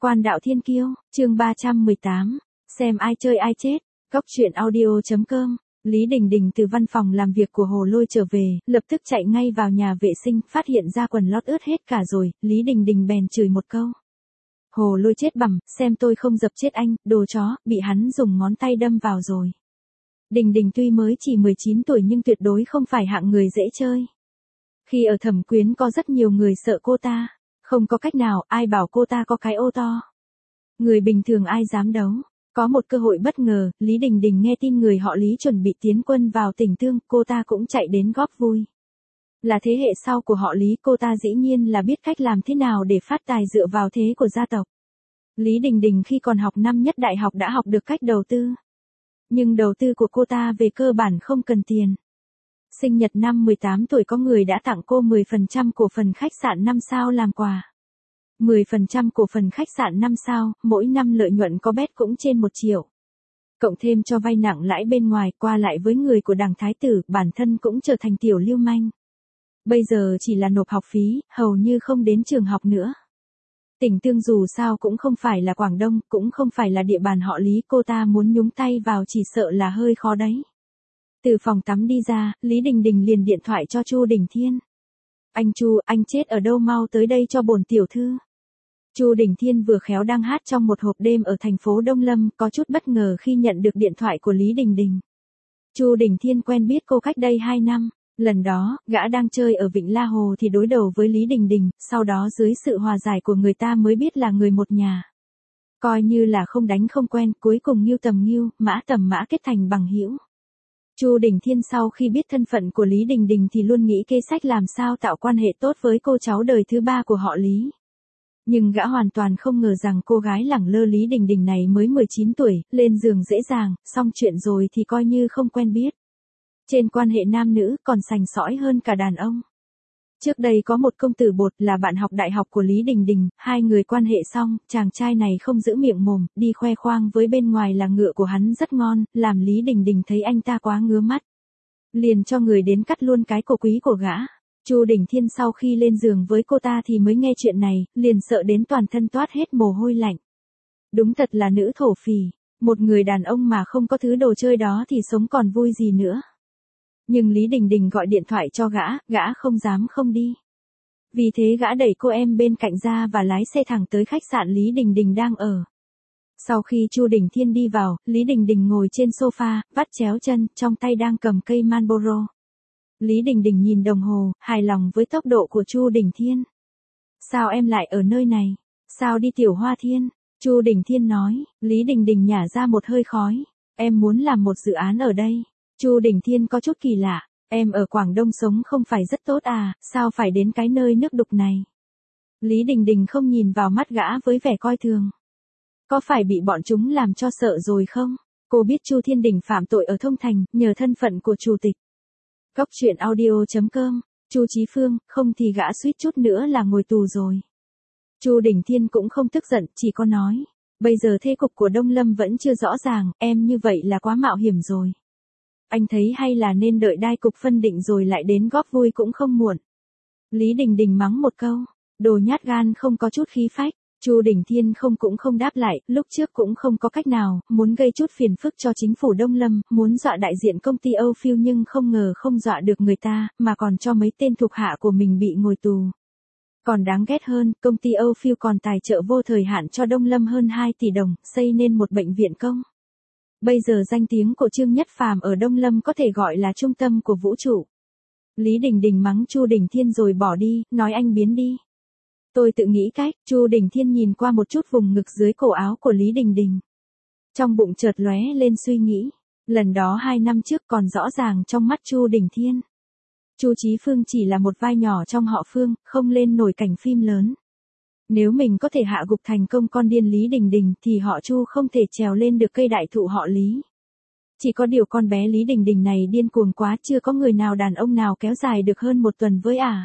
Quan đạo thiên kiêu, chương 318, xem ai chơi ai chết, góc truyện audio.com. Lý Đình Đình từ văn phòng làm việc của Hồ Lôi trở về, lập tức chạy ngay vào nhà vệ sinh, phát hiện ra quần lót ướt hết cả rồi, Lý Đình Đình bèn chửi một câu. Hồ Lôi chết bẩm, xem tôi không dập chết anh, đồ chó, bị hắn dùng ngón tay đâm vào rồi. Đình Đình tuy mới chỉ 19 tuổi nhưng tuyệt đối không phải hạng người dễ chơi. Khi ở Thẩm Quyến có rất nhiều người sợ cô ta. Không có cách nào, ai bảo cô ta có cái ô to. Người bình thường ai dám đấu. Có một cơ hội bất ngờ, Lý Đình Đình nghe tin người họ Lý chuẩn bị tiến quân vào tỉnh Tương, cô ta cũng chạy đến góp vui. Là thế hệ sau của họ Lý, cô ta dĩ nhiên là biết cách làm thế nào để phát tài dựa vào thế của gia tộc. Lý Đình Đình khi còn học năm nhất đại học đã học được cách đầu tư. Nhưng đầu tư của cô ta về cơ bản không cần tiền. Sinh nhật năm 18 tuổi có người đã tặng cô 10% cổ phần khách sạn 5 sao làm quà. 10% cổ phần khách sạn 5 sao, mỗi năm lợi nhuận có bét cũng trên 1 triệu. Cộng thêm cho vay nặng lãi bên ngoài, qua lại với người của đảng thái tử, bản thân cũng trở thành tiểu lưu manh. Bây giờ chỉ là nộp học phí, hầu như không đến trường học nữa. Tỉnh Tương dù sao cũng không phải là Quảng Đông, cũng không phải là địa bàn họ Lý, cô ta muốn nhúng tay vào chỉ sợ là hơi khó đấy. Từ phòng tắm đi ra, Lý Đình Đình liền điện thoại cho Chu Đình Thiên. Anh Chu, anh chết ở đâu, mau tới đây cho bổn tiểu thư. Chu Đình Thiên vừa khéo đang hát trong một hộp đêm ở thành phố Đông Lâm, có chút bất ngờ khi nhận được điện thoại của Lý Đình Đình. Chu Đình Thiên quen biết cô cách đây 2 năm. Lần đó, gã đang chơi ở Vịnh La Hồ thì đối đầu với Lý Đình Đình, sau đó dưới sự hòa giải của người ta mới biết là người một nhà. Coi như là không đánh không quen, cuối cùng Ngưu tầm Ngưu, Mã tầm Mã kết thành bằng hữu. Chu Đình Thiên sau khi biết thân phận của Lý Đình Đình thì luôn nghĩ kế sách làm sao tạo quan hệ tốt với cô cháu đời thứ 3 của họ Lý. Nhưng gã hoàn toàn không ngờ rằng cô gái lẳng lơ Lý Đình Đình này mới 19 tuổi, lên giường dễ dàng, xong chuyện rồi thì coi như không quen biết. Trên quan hệ nam nữ còn sành sỏi hơn cả đàn ông. Trước đây có một công tử bột là bạn học đại học của Lý Đình Đình, hai người quan hệ xong, chàng trai này không giữ miệng mồm, đi khoe khoang với bên ngoài là ngựa của hắn rất ngon, làm Lý Đình Đình thấy anh ta quá ngứa mắt. Liền cho người đến cắt luôn cái cổ quý của gã. Chu Đình Thiên sau khi lên giường với cô ta thì mới nghe chuyện này, liền sợ đến toàn thân toát hết mồ hôi lạnh. Đúng thật là nữ thổ phỉ, một người đàn ông mà không có thứ đồ chơi đó thì sống còn vui gì nữa. Nhưng Lý Đình Đình gọi điện thoại cho gã không dám không đi. Vì thế gã đẩy cô em bên cạnh ra và lái xe thẳng tới khách sạn Lý Đình Đình đang ở. Sau khi Chu Đình Thiên đi vào, Lý Đình Đình ngồi trên sofa, vắt chéo chân, trong tay đang cầm cây Marlboro. Lý Đình Đình nhìn đồng hồ, hài lòng với tốc độ của Chu Đình Thiên. Sao em lại ở nơi này? Sao đi Tiểu Hoa Thiên? Chu Đình Thiên nói. Lý Đình Đình nhả ra một hơi khói. Em muốn làm một dự án ở đây. Chu Đình Thiên có chút kỳ lạ. Em ở Quảng Đông sống không phải rất tốt à, sao phải đến cái nơi nước đục này? Lý Đình Đình không nhìn vào mắt gã với vẻ coi thường. Có phải bị bọn chúng làm cho sợ rồi không? Cô biết Chu Thiên Đình phạm tội ở Thông Thành, nhờ thân phận của chủ tịch. Góc truyện audio.com, Chu Chí Phương, không thì gã suýt chút nữa là ngồi tù rồi. Chu Đình Thiên cũng không tức giận, chỉ có nói. Bây giờ thế cục của Đông Lâm vẫn chưa rõ ràng, em như vậy là quá mạo hiểm rồi. Anh thấy hay là nên đợi đai cục phân định rồi lại đến góp vui cũng không muộn. Lý Đình Đình mắng một câu, đồ nhát gan không có chút khí phách. Chu Đình Thiên cũng không đáp lại, lúc trước cũng không có cách nào, muốn gây chút phiền phức cho chính phủ Đông Lâm, muốn dọa đại diện công ty Âu Phiêu nhưng không ngờ không dọa được người ta, mà còn cho mấy tên thuộc hạ của mình bị ngồi tù. Còn đáng ghét hơn, công ty Âu Phiêu còn tài trợ vô thời hạn cho Đông Lâm hơn 2 tỷ đồng, xây nên một bệnh viện công. Bây giờ danh tiếng của Trương Nhất Phàm ở Đông Lâm có thể gọi là trung tâm của vũ trụ. Lý Đình Đình mắng Chu Đình Thiên rồi bỏ đi, nói anh biến đi. Tôi tự nghĩ cách. Chu Đình Thiên nhìn qua một chút vùng ngực dưới cổ áo của Lý Đình Đình. Trong bụng chợt lóe lên suy nghĩ. Lần đó 2 năm trước còn rõ ràng trong mắt Chu Đình Thiên. Chu Chí Phương chỉ là một vai nhỏ trong họ Phương, không lên nổi cảnh phim lớn. Nếu mình có thể hạ gục thành công con điên Lý Đình Đình thì họ Chu không thể trèo lên được cây đại thụ họ Lý. Chỉ có điều con bé Lý Đình Đình này điên cuồng quá, chưa có người nào đàn ông nào kéo dài được hơn 1 tuần với ả.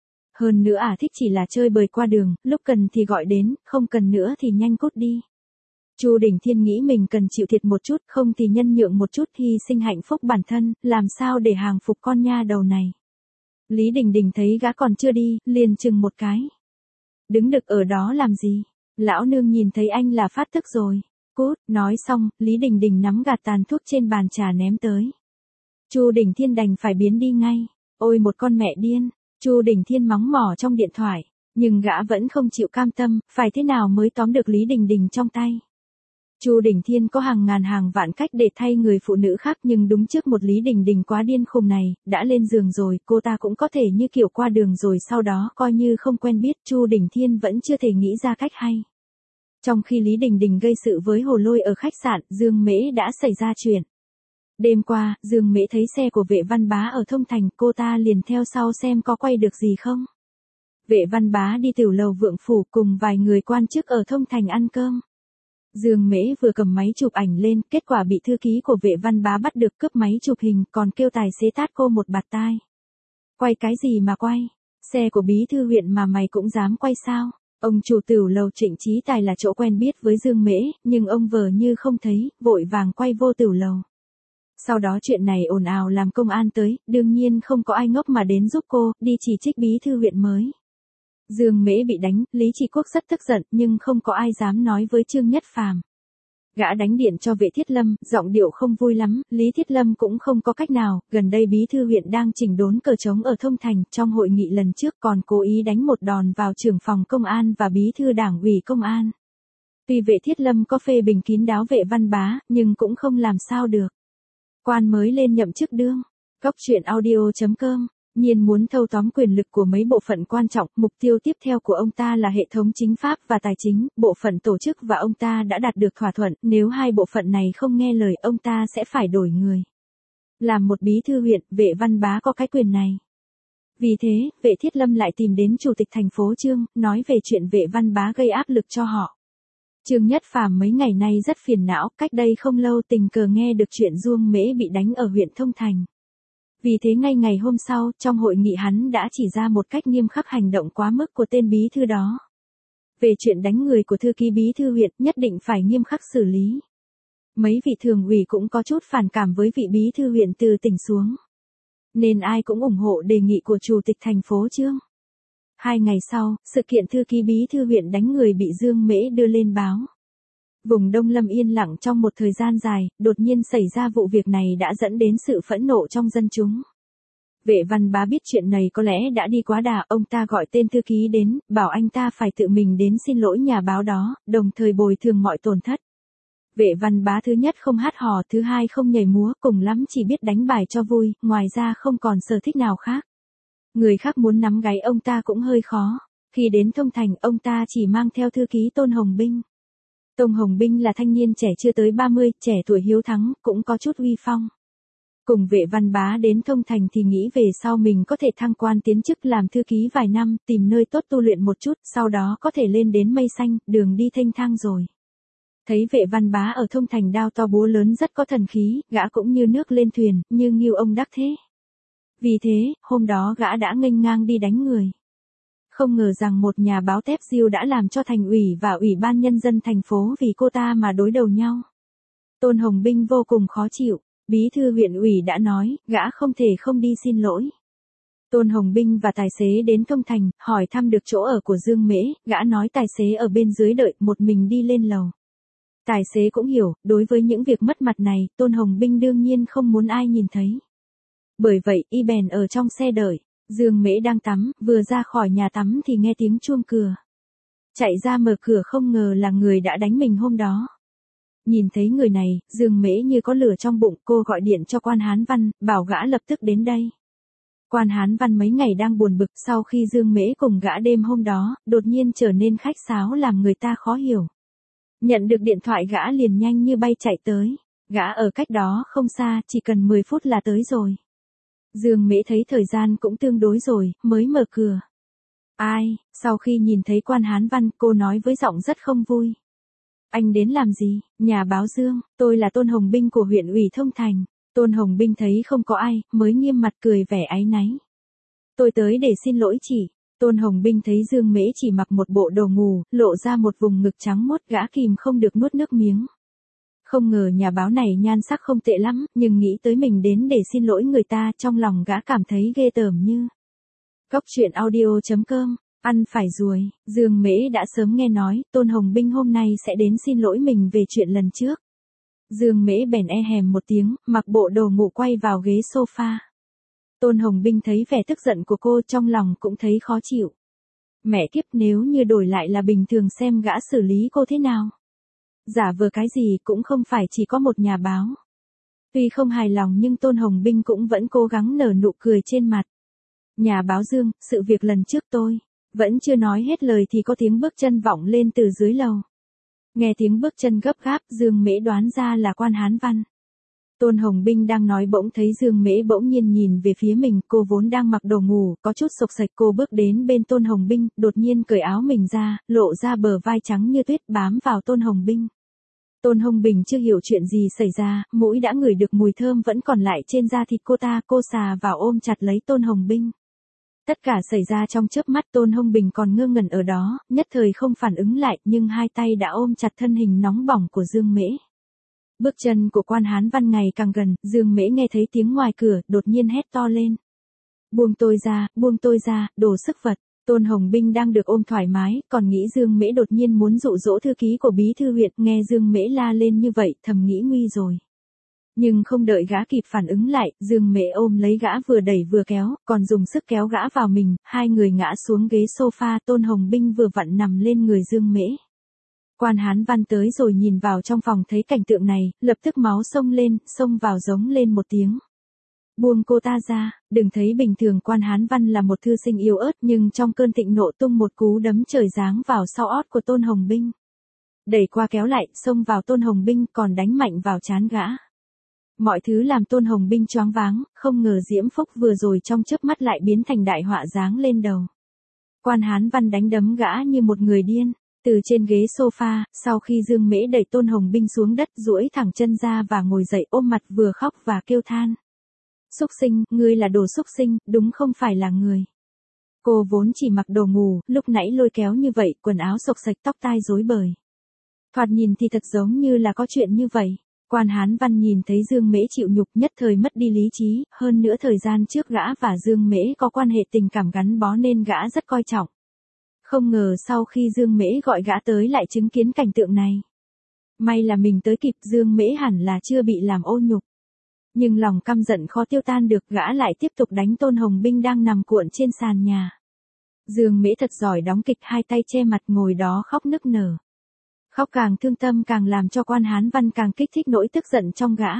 Hơn nữa thích chỉ là chơi bời qua đường, lúc cần thì gọi đến, không cần nữa thì nhanh cút đi. Chu Đình Thiên nghĩ mình cần chịu thiệt một chút, không thì nhân nhượng một chút hy sinh hạnh phúc bản thân, làm sao để hàng phục con nha đầu này. Lý Đình Đình thấy gã còn chưa đi, liền chừng một cái. Đứng đực ở đó làm gì? Lão nương nhìn thấy anh là phát tức rồi. Cút, nói xong, Lý Đình Đình nắm gạt tàn thuốc trên bàn trà ném tới. Chu Đình Thiên đành phải biến đi ngay. Ôi một con mẹ điên, Chu Đình Thiên mắng mỏ trong điện thoại, nhưng gã vẫn không chịu cam tâm, phải thế nào mới tóm được Lý Đình Đình trong tay. Chu Đình Thiên có hàng ngàn hàng vạn cách để thay người phụ nữ khác, nhưng đúng trước một Lý Đình Đình quá điên khùng này, đã lên giường rồi, cô ta cũng có thể như kiểu qua đường rồi sau đó coi như không quen biết, Chu Đình Thiên vẫn chưa thể nghĩ ra cách hay. Trong khi Lý Đình Đình gây sự với Hồ Lôi ở khách sạn, Dương Mễ đã xảy ra chuyện. Đêm qua, Dương Mễ thấy xe của Vệ Văn Bá ở Thông Thành, cô ta liền theo sau xem có quay được gì không. Vệ Văn Bá đi tiểu lầu Vượng Phủ cùng vài người quan chức ở Thông Thành ăn cơm. Dương Mễ vừa cầm máy chụp ảnh lên, kết quả bị thư ký của Vệ Văn Bá bắt được cướp máy chụp hình, còn kêu tài xế tát cô một bạt tai. Quay cái gì mà quay? Xe của bí thư huyện mà mày cũng dám quay sao? Ông chủ tiểu lầu Trịnh Chí Tài là chỗ quen biết với Dương Mễ, nhưng ông vờ như không thấy, vội vàng quay vô tiểu lầu. Sau đó chuyện này ồn ào làm công an tới, đương nhiên không có ai ngốc mà đến giúp cô, đi chỉ trích bí thư huyện mới. Dương Mễ bị đánh, Lý Trị Quốc rất tức giận, nhưng không có ai dám nói với Trương Nhất Phàm. Gã đánh điện cho Vệ Thiết Lâm, giọng điệu không vui lắm, Lý Thiết Lâm cũng không có cách nào, gần đây bí thư huyện đang chỉnh đốn cờ trống ở Thông Thành, trong hội nghị lần trước còn cố ý đánh một đòn vào trưởng phòng công an và bí thư đảng ủy công an. Tuy Vệ Thiết Lâm có phê bình kín đáo Vệ Văn Bá, nhưng cũng không làm sao được. Quan mới lên nhậm chức đương. Góc truyện audio.com. Nhiên muốn thâu tóm quyền lực của mấy bộ phận quan trọng, mục tiêu tiếp theo của ông ta là hệ thống chính pháp và tài chính, bộ phận tổ chức và ông ta đã đạt được thỏa thuận, nếu hai bộ phận này không nghe lời ông ta sẽ phải đổi người. Làm một bí thư huyện, Vệ Văn Bá có cái quyền này. Vì thế, Vệ Thiết Lâm lại tìm đến chủ tịch thành phố Trương, nói về chuyện Vệ Văn Bá gây áp lực cho họ. Trương Nhất Phàm mấy ngày nay rất phiền não, cách đây không lâu tình cờ nghe được chuyện Dương Mễ bị đánh ở huyện Thông Thành. Vì thế ngay ngày hôm sau, trong hội nghị hắn đã chỉ ra một cách nghiêm khắc hành động quá mức của tên bí thư đó. Về chuyện đánh người của thư ký bí thư huyện, nhất định phải nghiêm khắc xử lý. Mấy vị thường ủy cũng có chút phản cảm với vị bí thư huyện từ tỉnh xuống. Nên ai cũng ủng hộ đề nghị của chủ tịch thành phố Trương. 2 ngày sau, sự kiện thư ký bí thư huyện đánh người bị Dương Mễ đưa lên báo. Vùng Đông Lâm yên lặng trong một thời gian dài, đột nhiên xảy ra vụ việc này đã dẫn đến sự phẫn nộ trong dân chúng. Vệ Văn Bá biết chuyện này có lẽ đã đi quá đà, ông ta gọi tên thư ký đến, bảo anh ta phải tự mình đến xin lỗi nhà báo đó, đồng thời bồi thường mọi tổn thất. Vệ Văn Bá thứ nhất không hát hò, thứ hai không nhảy múa, cùng lắm chỉ biết đánh bài cho vui, ngoài ra không còn sở thích nào khác. Người khác muốn nắm gáy ông ta cũng hơi khó. Khi đến Thông Thành, ông ta chỉ mang theo thư ký Tôn Hồng Binh. Tôn Hồng Binh là thanh niên trẻ chưa tới 30, trẻ tuổi hiếu thắng, cũng có chút uy phong. Cùng Vệ Văn Bá đến Thông Thành thì nghĩ về sau mình có thể thăng quan tiến chức làm thư ký vài năm, tìm nơi tốt tu luyện một chút, sau đó có thể lên đến mây xanh, đường đi thênh thang rồi. Thấy Vệ Văn Bá ở Thông Thành đao to búa lớn rất có thần khí, gã cũng như nước lên thuyền, như ngưu ông đắc thế. Vì thế, hôm đó gã đã nghênh ngang đi đánh người. Không ngờ rằng một nhà báo tép diêu đã làm cho thành ủy và ủy ban nhân dân thành phố vì cô ta mà đối đầu nhau. Tôn Hồng Binh vô cùng khó chịu, bí thư huyện ủy đã nói, gã không thể không đi xin lỗi. Tôn Hồng Binh và tài xế đến Thông Thành, hỏi thăm được chỗ ở của Dương Mễ, gã nói tài xế ở bên dưới đợi, một mình đi lên lầu. Tài xế cũng hiểu, đối với những việc mất mặt này, Tôn Hồng Binh đương nhiên không muốn ai nhìn thấy. Bởi vậy, y bèn ở trong xe đợi. Dương Mễ đang tắm, vừa ra khỏi nhà tắm thì nghe tiếng chuông cửa. Chạy ra mở cửa không ngờ là người đã đánh mình hôm đó. Nhìn thấy người này, Dương Mễ như có lửa trong bụng, cô gọi điện cho quan Hán Văn, bảo gã lập tức đến đây. Quan Hán Văn mấy ngày đang buồn bực sau khi Dương Mễ cùng gã đêm hôm đó, đột nhiên trở nên khách sáo làm người ta khó hiểu. Nhận được điện thoại gã liền nhanh như bay chạy tới. Gã ở cách đó không xa, chỉ cần 10 phút là tới rồi. Dương Mễ thấy thời gian cũng tương đối rồi, mới mở cửa. Ai, sau khi nhìn thấy quan Hán Văn, cô nói với giọng rất không vui. Anh đến làm gì, nhà báo Dương, tôi là Tôn Hồng Binh của huyện ủy Thông Thành. Tôn Hồng Binh thấy không có ai, mới nghiêm mặt cười vẻ áy náy. Tôi tới để xin lỗi chị. Tôn Hồng Binh thấy Dương Mễ chỉ mặc một bộ đồ ngủ, lộ ra một vùng ngực trắng muốt, gã kìm không được nuốt nước miếng. Không ngờ nhà báo này nhan sắc không tệ lắm, nhưng nghĩ tới mình đến để xin lỗi người ta, trong lòng gã cảm thấy ghê tởm như. Góc truyện audio.com Ăn phải ruồi, Dương Mễ đã sớm nghe nói, Tôn Hồng Binh hôm nay sẽ đến xin lỗi mình về chuyện lần trước. Dương Mễ bèn e hèm một tiếng, mặc bộ đồ ngủ quay vào ghế sofa. Tôn Hồng Binh thấy vẻ tức giận của cô trong lòng cũng thấy khó chịu. Mẹ kiếp, nếu như đổi lại là bình thường xem gã xử lý cô thế nào. Giả vờ cái gì cũng không phải chỉ có một nhà báo. Tuy không hài lòng nhưng Tôn Hồng Binh cũng vẫn cố gắng nở nụ cười trên mặt. Nhà báo Dương, sự việc lần trước tôi vẫn chưa nói hết lời thì có tiếng bước chân vọng lên từ dưới lầu. Nghe tiếng bước chân gấp gáp, Dương Mễ đoán ra là Quan Hán Văn. Tôn Hồng Binh đang nói bỗng thấy Dương Mễ bỗng nhiên nhìn về phía mình, cô vốn đang mặc đồ ngủ, có chút sộc sạch, cô bước đến bên Tôn Hồng Binh, đột nhiên cởi áo mình ra, lộ ra bờ vai trắng như tuyết bám vào Tôn Hồng Binh. Tôn Hồng Bình chưa hiểu chuyện gì xảy ra, mũi đã ngửi được mùi thơm vẫn còn lại trên da thịt cô xà vào ôm chặt lấy Tôn Hồng Binh. Tất cả xảy ra trong chớp mắt, Tôn Hồng Bình còn ngơ ngẩn ở đó, nhất thời không phản ứng lại, nhưng hai tay đã ôm chặt thân hình nóng bỏng của Dương Mễ. Bước chân của Quan Hán Văn ngày càng gần, Dương Mễ nghe thấy tiếng ngoài cửa, đột nhiên hét to lên. Buông tôi ra, đồ sức vật. Tôn Hồng Binh đang được ôm thoải mái, còn nghĩ Dương Mễ đột nhiên muốn dụ dỗ thư ký của bí thư huyện, nghe Dương Mễ la lên như vậy, thầm nghĩ nguy rồi. Nhưng không đợi gã kịp phản ứng lại, Dương Mễ ôm lấy gã vừa đẩy vừa kéo, còn dùng sức kéo gã vào mình, hai người ngã xuống ghế sofa, Tôn Hồng Binh vừa vặn nằm lên người Dương Mễ. Quan Hán Văn tới rồi nhìn vào trong phòng thấy cảnh tượng này, lập tức máu xông lên, xông vào giống lên một tiếng. Buông cô ta ra, đừng thấy bình thường Quan Hán Văn là một thư sinh yếu ớt nhưng trong cơn thịnh nộ tung một cú đấm trời giáng vào sau ót của Tôn Hồng Binh. Đẩy qua kéo lại, xông vào Tôn Hồng Binh còn đánh mạnh vào trán gã. Mọi thứ làm Tôn Hồng Binh choáng váng, không ngờ Diễm Phúc vừa rồi trong chớp mắt lại biến thành đại họa giáng lên đầu. Quan Hán Văn đánh đấm gã như một người điên. Từ trên ghế sofa, sau khi Dương Mễ đẩy Tôn Hồng Binh xuống đất, duỗi thẳng chân ra và ngồi dậy ôm mặt vừa khóc và kêu than. Xúc sinh, ngươi là đồ xúc sinh, đúng không phải là người. Cô vốn chỉ mặc đồ ngủ, lúc nãy lôi kéo như vậy, quần áo xộc xạch, tóc tai rối bời. Thoạt nhìn thì thật giống như là có chuyện như vậy. Quan Hán Văn nhìn thấy Dương Mễ chịu nhục nhất thời mất đi lý trí, hơn nữa thời gian trước gã và Dương Mễ có quan hệ tình cảm gắn bó nên gã rất coi trọng. Không ngờ sau khi Dương Mễ gọi gã tới lại chứng kiến cảnh tượng này. May là mình tới kịp, Dương Mễ hẳn là chưa bị làm ô nhục. Nhưng lòng căm giận khó tiêu tan được, gã lại tiếp tục đánh Tôn Hồng Binh đang nằm cuộn trên sàn nhà. Dương Mễ thật giỏi đóng kịch, hai tay che mặt ngồi đó khóc nức nở. Khóc càng thương tâm càng làm cho Quan Hán Văn càng kích thích nỗi tức giận trong gã.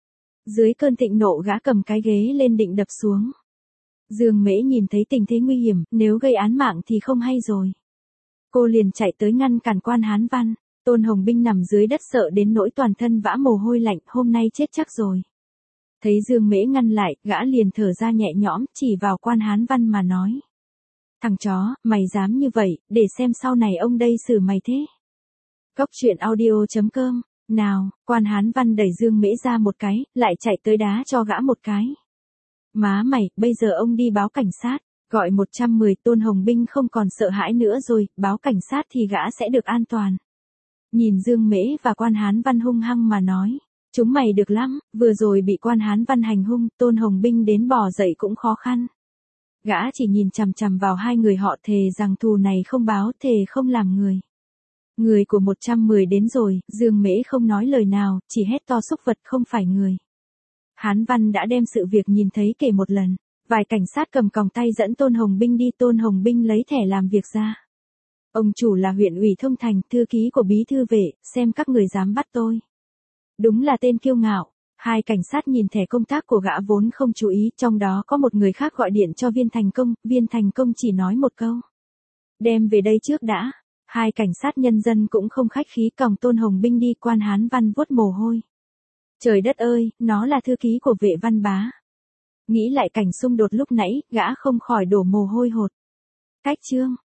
Dưới cơn thịnh nộ gã cầm cái ghế lên định đập xuống. Dương Mễ nhìn thấy tình thế nguy hiểm, nếu gây án mạng thì không hay rồi. Cô liền chạy tới ngăn cản Quan Hán Văn. Tôn Hồng Binh nằm dưới đất sợ đến nỗi toàn thân vã mồ hôi lạnh, hôm nay chết chắc rồi. Thấy Dương Mễ ngăn lại, gã liền thở ra nhẹ nhõm, chỉ vào Quan Hán Văn mà nói. Thằng chó, mày dám như vậy, để xem sau này ông đây xử mày thế. Cốc truyện audio.com. Nào, Quan Hán Văn đẩy Dương Mễ ra một cái, lại chạy tới đá cho gã một cái. Má mày, bây giờ ông đi báo cảnh sát, gọi 110. Tôn Hồng Binh không còn sợ hãi nữa rồi, báo cảnh sát thì gã sẽ được an toàn. Nhìn Dương Mễ và Quan Hán Văn hung hăng mà nói, chúng mày được lắm, vừa rồi bị Quan Hán Văn hành hung, Tôn Hồng Binh đến bò dậy cũng khó khăn. Gã chỉ nhìn chằm chằm vào hai người họ, thề rằng thù này không báo, thề không làm người. Người của 110 đến rồi, Dương Mễ không nói lời nào, chỉ hét to xúc vật không phải người. Hán Văn đã đem sự việc nhìn thấy kể một lần. Vài cảnh sát cầm còng tay dẫn Tôn Hồng Binh đi, Tôn Hồng Binh lấy thẻ làm việc ra. Ông chủ là huyện ủy Thông Thành, thư ký của bí thư vệ, xem các người dám bắt tôi. Đúng là tên kiêu ngạo. Hai cảnh sát nhìn thẻ công tác của gã vốn không chú ý, trong đó có một người khác gọi điện cho Viên Thành Công chỉ nói một câu. Đem về đây trước đã. Hai cảnh sát nhân dân cũng không khách khí còng Tôn Hồng Binh đi. Quan Hán Văn vuốt mồ hôi. Trời đất ơi, nó là thư ký của Vệ Văn Bá. Nghĩ lại cảnh xung đột lúc nãy, gã không khỏi đổ mồ hôi hột. Cách chương.